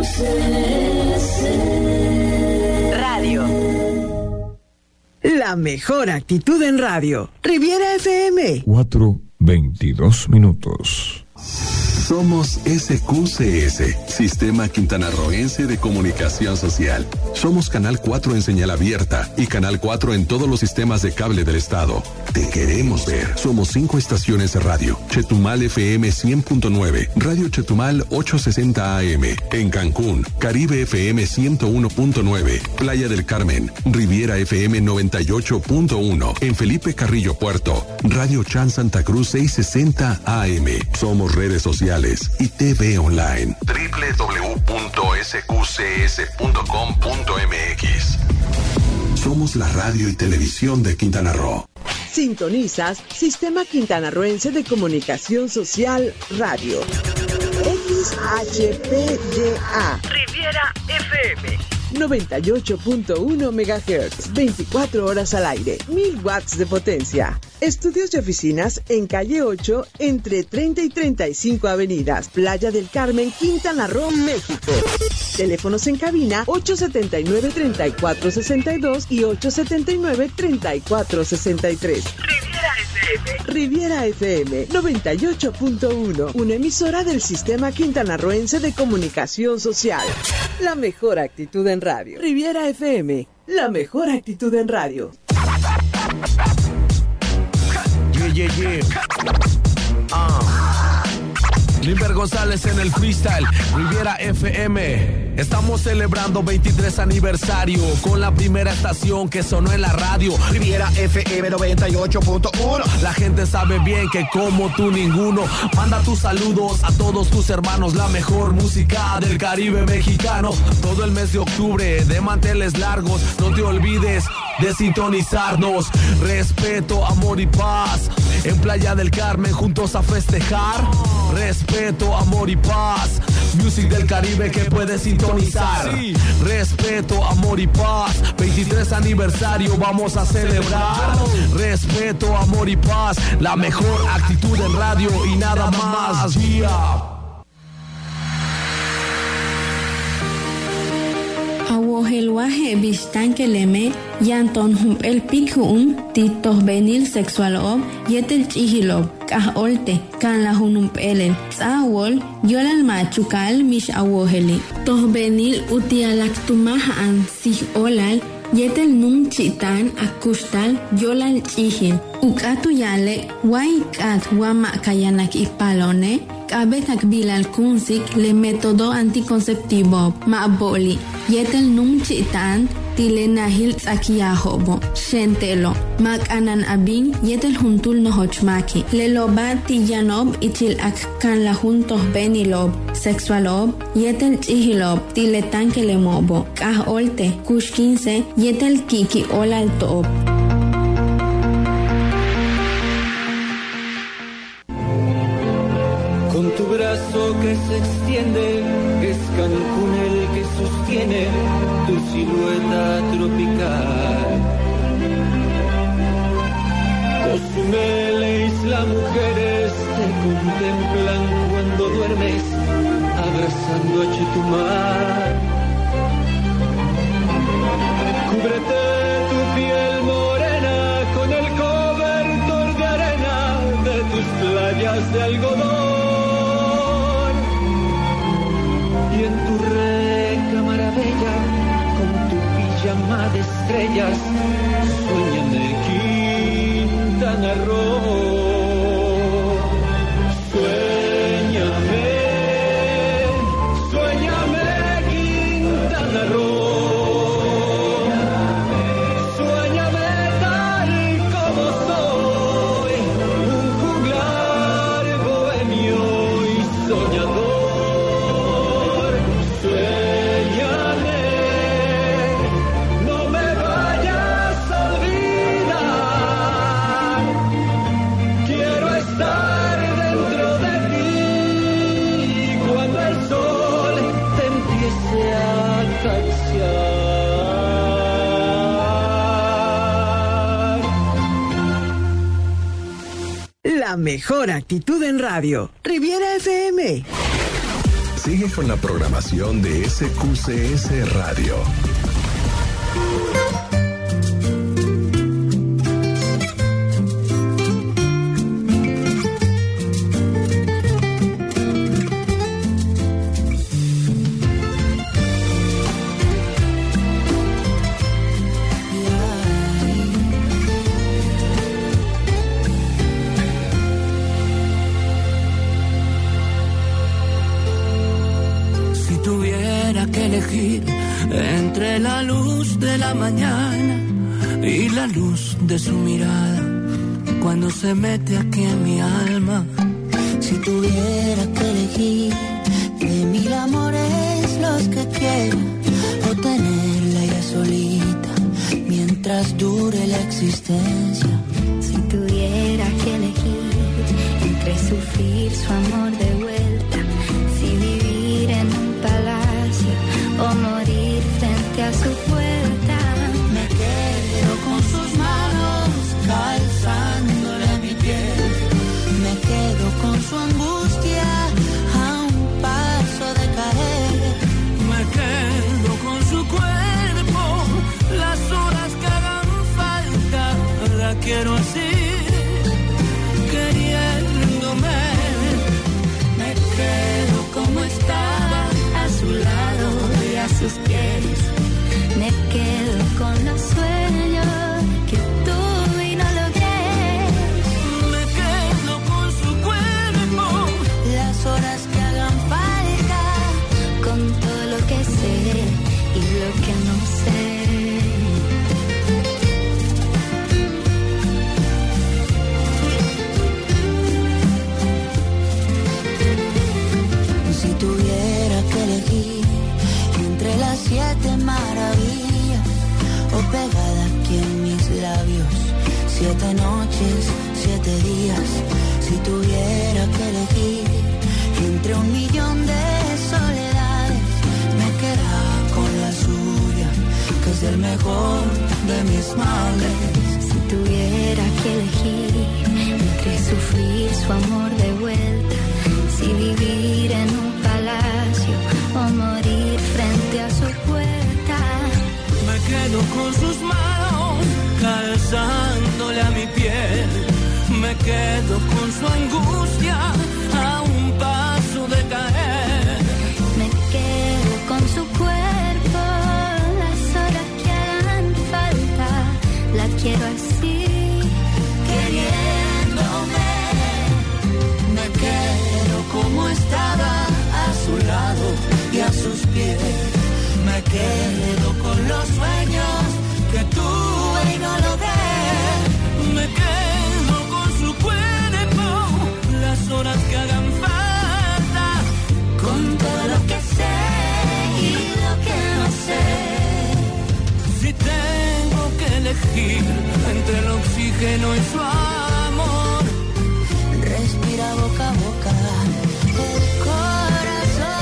Radio. La mejor actitud en radio. Riviera FM. 4:22. Somos SQCS, Sistema Quintanarroense de Comunicación Social. Somos Canal 4 en señal abierta y Canal 4 en todos los sistemas de cable del estado. Te queremos ver. Somos 5 estaciones de radio. Chetumal FM 100.9, Radio Chetumal 860 AM. En Cancún, Caribe FM 101.9, Playa del Carmen, Riviera FM 98.1. En Felipe Carrillo Puerto, Radio Chan Santa Cruz 660 AM. Somos redes sociales y TV online. www.sqcs.com.mx. Somos la radio y televisión de Quintana Roo. Sintonizas Sistema Quintanarroense de Comunicación Social Radio. XHPYA. Riviera FM. 98.1 MHz, 24 horas al aire, 1000 watts de potencia. Estudios y oficinas en calle 8, entre 30 y 35 avenidas, Playa del Carmen, Quintana Roo, México. Teléfonos en cabina 879-3462 y 879-3463. Riviera FM 98.1, una emisora del Sistema Quintanarroense de Comunicación Social. La mejor actitud en radio. Riviera FM, la mejor actitud en radio. Limber González en el freestyle, Riviera FM. Estamos celebrando 23 aniversario con la primera estación que sonó en la radio, Riviera FM 98.1. La gente sabe bien que como tú ninguno. Manda tus saludos a todos tus hermanos, la mejor música del Caribe mexicano. Todo el mes de octubre de manteles largos, no te olvides de sintonizarnos. Respeto, amor y paz en Playa del Carmen, juntos a festejar. Respeto, amor y paz, music del Caribe que puedes sintonizar. Sí. Respeto, amor y paz, 23 aniversario vamos a celebrar. Respeto, amor y paz, la mejor actitud en radio y nada más. Yeah. Awohelwaje bistan keleme yanton hum el pikhum titos benil sexualob yetel chihilob kah olte kan la hunum elen awol yolal machukal mish awoheli toh benil utialaktumahan sih olal yetel num chitan akustal yolal chihin ukatu yale waikat wama kayanak ipalone Kabetak bilal kunsik le método anticonceptivo maaboli yetel num chitan tile nahil tsakiyahobo shentelo mak anan abin yetel huntul nohochmaki le loba tiyanob itil ak kan la juntos benilob sexualob yetel chihilob tile tanke le mobo kah olte kush 15 yetel kiki olal toob. Con tu brazo que se extiende, es Cancún el que sostiene tu silueta tropical. Cozumel e Isla Mujeres te contemplan cuando duermes, abrazando a Chetumal. Cúbrete tu piel morena con el cobertor de arena de tus playas de algodón. Y en tu recámara bella, con tu pijama de estrellas, suéñame Quintana Roo. Suéñame, suéñame Quintana Roo. Suéñame tal como soy, un juglar bohemio y soñador. La mejor actitud en radio. Riviera FM. Sigue con la programación de SQCS Radio. Entre la luz de la mañana y la luz de su mirada, cuando se mete aquí en mi alma. Si tuviera que elegir de 1000 amores los que quiera, o tenerla ya solita mientras dure la existencia. Si tuviera que elegir entre sufrir su amor de vuelta, si vivir en un palacio o morir frente a su puerta, me quedo con sus manos calzándole a mi piel, me quedo con su angustia a un paso de caer, me quedo con su cuerpo las horas que hagan falta, la quiero así, queriéndome, me quedo como estaba a su lado y a sus pies, me quedo con los sueños que tuve y no logré, me quedo con su cuerpo las horas que hagan falta, con todo lo que sé y lo que no sé. Si tuviera que elegir entre las 7 maravillas, o pegada aquí en mis labios, 7 noches, 7 días. Si tuviera que elegir entre 1.000.000 de soledades, me queda con la suya, que es el mejor de mis males. Si tuviera que elegir entre sufrir su amor de vuelta, si vivir en un palacio o morir frente a su puerta, me quedo con sus manos calzándole a mi piel, me quedo con su angustia a un paso de caer, me quedo con su cuerpo las horas que hagan falta, la quiero así, queriéndome, me quedo como estaba a su lado y a sus pies, me quedo con los sueños que tuve y no logré, me quedo con su cuerpo las horas que hagan falta, con todo lo que sé y lo que no sé. Si tengo que elegir entre el oxígeno y su amor, respira boca a boca el corazón.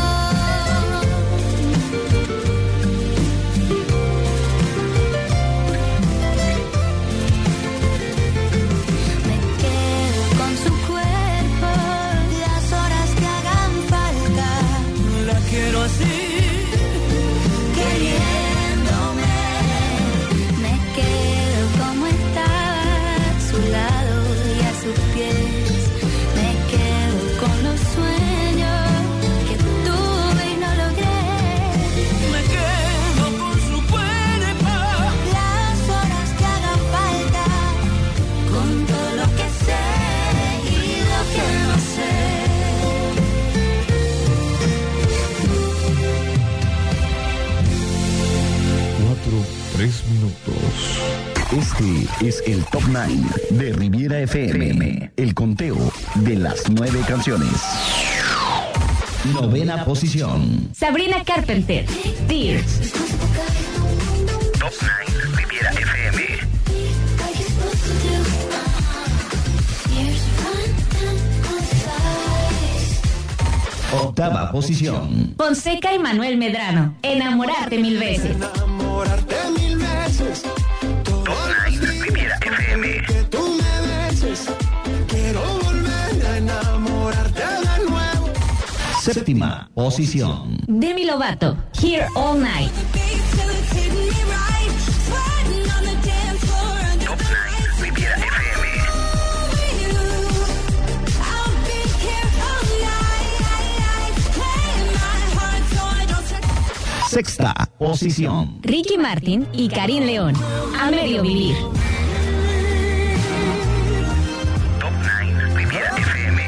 me quedo con su cuerpo Las horas que hagan falta, la quiero así, queriéndome, me quedo como estaba a su lado y a sus pies, me quedo con los sueños que tuve y no logré, me quedo con su cuerpo las horas que hagan falta, con todo lo que sé y lo que no sé. 3 minutos. Este es el Top 9 de Riviera FM. El conteo de las 9 canciones. 9ª posición. Sabrina Carpenter, Tears. Top 9 Riviera FM. 8ª posición. Fonseca y Manuel Medrano, Enamorarte 1000 veces. Enamorarte 1000 veces. Top 9 Riviera FM. Que tú me beses. Quiero volver a enamorarte de nuevo. Séptima posición. Demi Lovato, Here All Night. Top 9 Riviera FM. Sexta posición. Ricky Martin y Karim León, A Medio Vivir. Top 9 Riviera FM.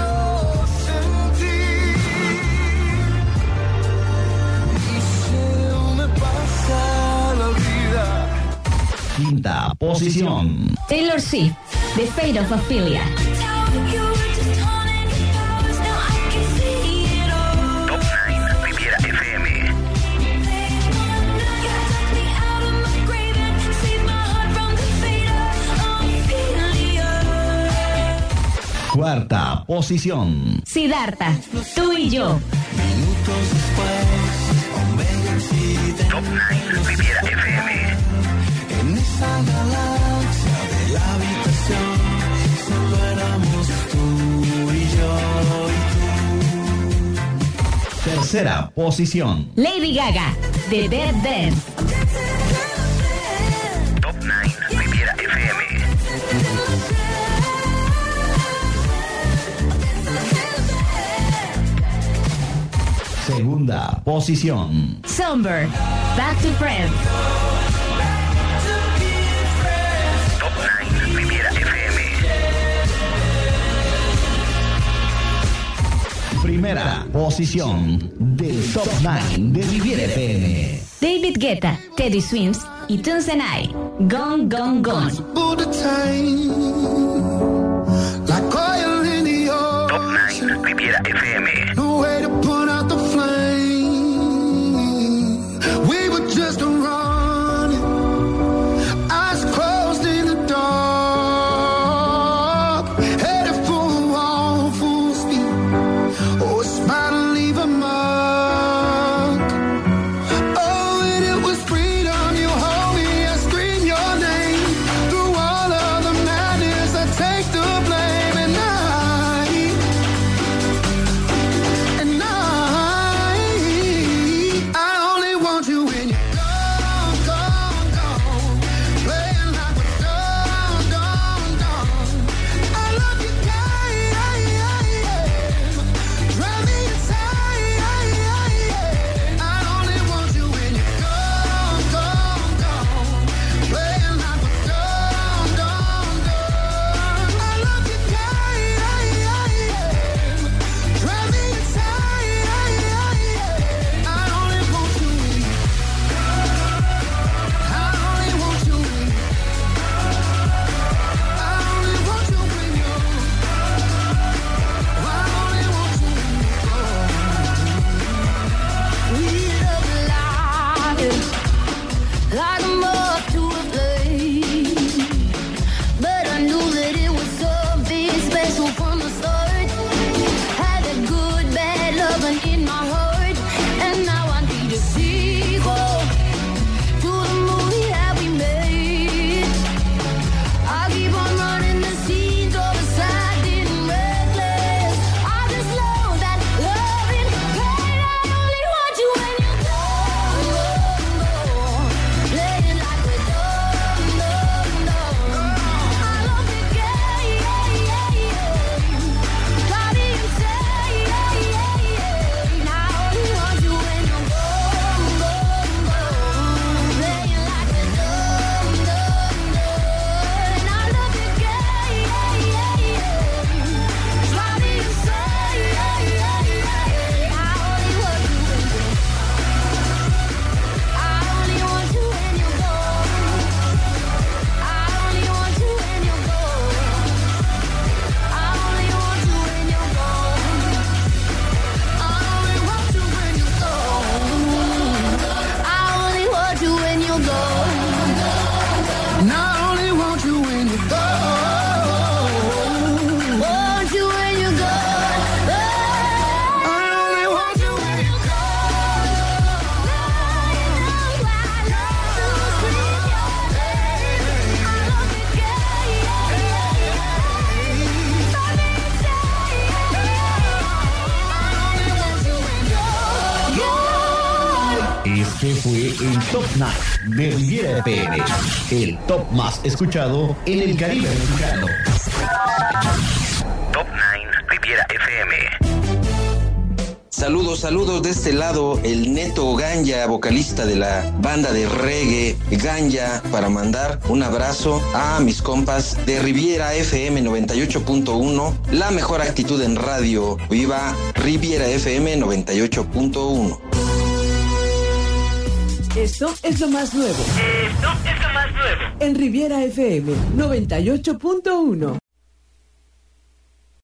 Quinta posición. Taylor Swift, The Fate of Ophelia. Top 9 Riviera FM. Cuarta posición. Siddhartha, Tú y Yo. Top 9 Riviera FM. En esa galaxia de la habitación, solo éramos tú y yo y tú. Tercera posición. Lady Gaga, The Dead Dance. Top 9 Riviera FM. Segunda posición. Somber, Back to Friends. Top 9 Riviera FM. Primera posición del Top 9 de Riviera FM. David Guetta, Teddy Swims y Tunes and I, Gone, Gone, Gone. Top 9 Riviera FM. No way to put out the flame. We were just running, eyes closed in the dark, headed for a wall, full speed. Oh, a smile to leave a mark. Oh, and it was freedom. You hold me, I scream your name. Through all of the madness, I take the blame, and I Este fue el Top 9 de Riviera FM, el top más escuchado en el Caribe mexicano. Top 9 Riviera FM. Saludos de este lado, el Neto Ganja, vocalista de la banda de reggae Ganja, para mandar un abrazo a mis compas de Riviera FM 98.1, la mejor actitud en radio. Viva Riviera FM 98.1. Esto es lo más nuevo. En Riviera FM 98.1.